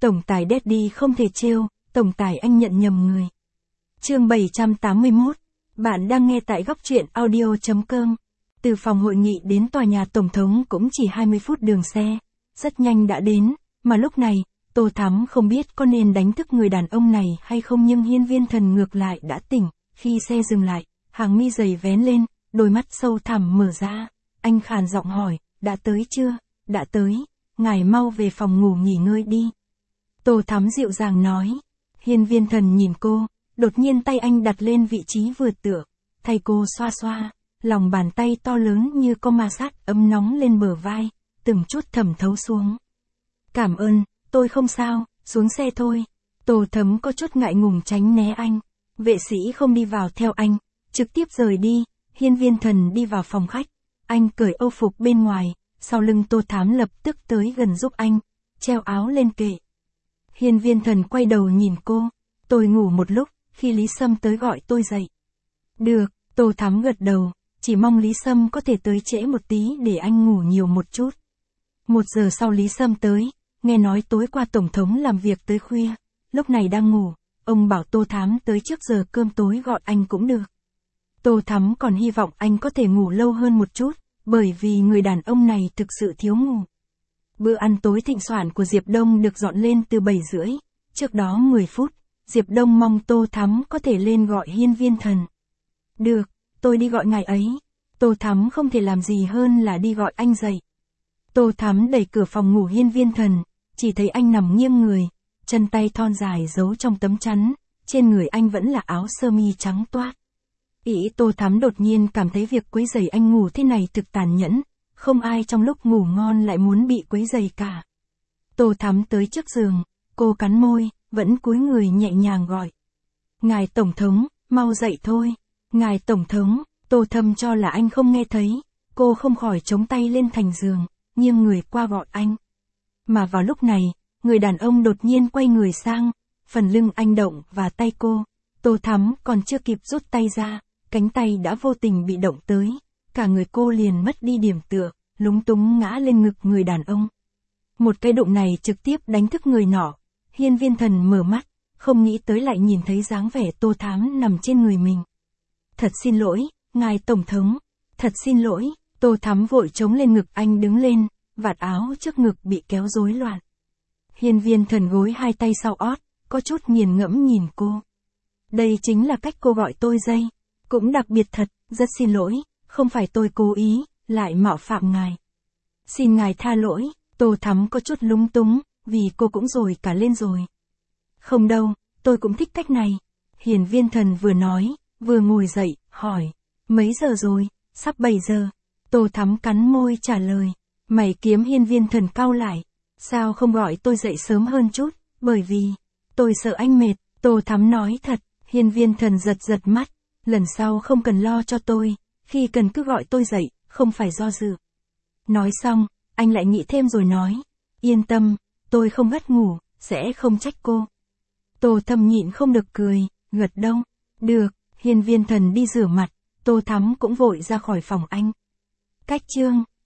Tổng tài Daddy không thể trêu, tổng tài anh nhận nhầm người. Chương 781. Bạn đang nghe tại góc truyện audio.com. Từ phòng hội nghị đến tòa nhà tổng thống cũng chỉ 20 phút đường xe. Rất nhanh đã đến, mà lúc này, Tô Thắm không biết có nên đánh thức người đàn ông này hay không, nhưng Hiên Viên Thần ngược lại đã tỉnh. Khi xe dừng lại, hàng mi dày vén lên, đôi mắt sâu thẳm mở ra. Anh khàn giọng hỏi, đã tới chưa? Đã tới, ngài mau về phòng ngủ nghỉ ngơi đi. Tô Thắm dịu dàng nói. Hiên Viên Thần nhìn cô, đột nhiên tay anh đặt lên vị trí vừa tựa, thay cô xoa xoa, lòng bàn tay to lớn như có ma sát ấm nóng lên bờ vai, từng chút thẩm thấu xuống. Cảm ơn, tôi không sao, xuống xe thôi. Tô Thắm có chút ngại ngùng tránh né anh. Vệ sĩ không đi vào theo anh, trực tiếp rời đi. Hiên Viên Thần đi vào phòng khách, anh cởi âu phục bên ngoài, sau lưng Tô Thắm lập tức tới gần giúp anh, treo áo lên kệ. Hiên Viên Thần quay đầu nhìn cô, tôi ngủ một lúc, khi Lý Sâm tới gọi tôi dậy. Được, Tô Thắm gật đầu, chỉ mong Lý Sâm có thể tới trễ một tí để anh ngủ nhiều một chút. 1 giờ sau Lý Sâm tới, nghe nói tối qua tổng thống làm việc tới khuya, lúc này đang ngủ, ông bảo Tô Thắm tới trước giờ cơm tối gọi anh cũng được. Tô Thắm còn hy vọng anh có thể ngủ lâu hơn một chút, bởi vì người đàn ông này thực sự thiếu ngủ. Bữa ăn tối thịnh soạn của Diệp Đông được dọn lên từ 7 rưỡi, trước đó 10 phút, Diệp Đông mong Tô Thắm có thể lên gọi Hiên Viên Thần. Được, tôi đi gọi ngài ấy. Tô Thắm không thể làm gì hơn là đi gọi anh dậy. Tô Thắm đẩy cửa phòng ngủ Hiên Viên Thần, chỉ thấy anh nằm nghiêng người, chân tay thon dài giấu trong tấm chắn, trên người anh vẫn là áo sơ mi trắng toát. Tô Thắm đột nhiên cảm thấy việc quấy rầy anh ngủ thế này thực tàn nhẫn, không ai trong lúc ngủ ngon lại muốn bị quấy rầy cả. Tô Thắm tới trước giường, cô cắn môi, vẫn cúi người nhẹ nhàng gọi. Ngài Tổng thống, mau dậy thôi. Ngài Tổng thống, Tô Thâm cho là anh không nghe thấy, cô không khỏi chống tay lên thành giường, nghiêng người qua gọi anh. Mà vào lúc này, người đàn ông đột nhiên quay người sang, phần lưng anh động và tay cô, Tô Thắm còn chưa kịp rút tay ra, cánh tay đã vô tình bị động tới, cả người cô liền mất đi điểm tựa, lúng túng ngã lên ngực người đàn ông. Một cái đụng này trực tiếp đánh thức người nọ. Hiên Viên Thần mở mắt, không nghĩ tới lại nhìn thấy dáng vẻ Tô Thắm nằm trên người mình. Thật xin lỗi, ngài Tổng thống, thật xin lỗi. Tô Thắm vội chống lên ngực anh đứng lên, vạt áo trước ngực bị kéo rối loạn. Hiên Viên Thần gối hai tay sau ót, có chút nghiền ngẫm nhìn cô. Đây chính là cách cô gọi tôi dây, cũng đặc biệt thật, rất xin lỗi, không phải tôi cố ý, lại mạo phạm ngài. Xin ngài tha lỗi. Tô Thắm có chút lúng túng, vì cô cũng rồi cả lên rồi. Không đâu, tôi cũng thích cách này. Hiên Viên Thần vừa nói, vừa ngồi dậy, hỏi. Mấy giờ rồi? Sắp 7 giờ. Tô Thắm cắn môi trả lời. Mày kiếm Hiên Viên Thần cau lại. Sao không gọi tôi dậy sớm hơn chút? Bởi vì, tôi sợ anh mệt. Tô Thắm nói thật. Hiên Viên Thần giật giật mắt. Lần sau không cần lo cho tôi, khi cần cứ gọi tôi dậy, không phải do dự. Nói xong, anh lại nghĩ thêm rồi nói. Yên tâm, tôi không gắt ngủ, sẽ không trách cô. Tô Thâm nhịn không được cười, gật đầu. Được, Hiên Viên Thần đi rửa mặt, Tô Thắm cũng vội ra khỏi phòng anh. Cách chương